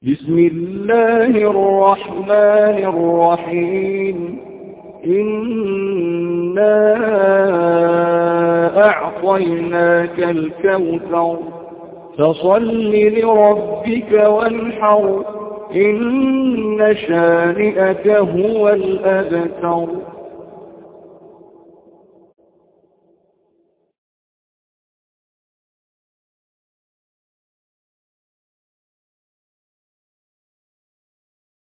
بسم الله الرحمن الرحيم إنا أعطيناك الكوثر فصل لربك وانحر إن شانئك هو الأبتر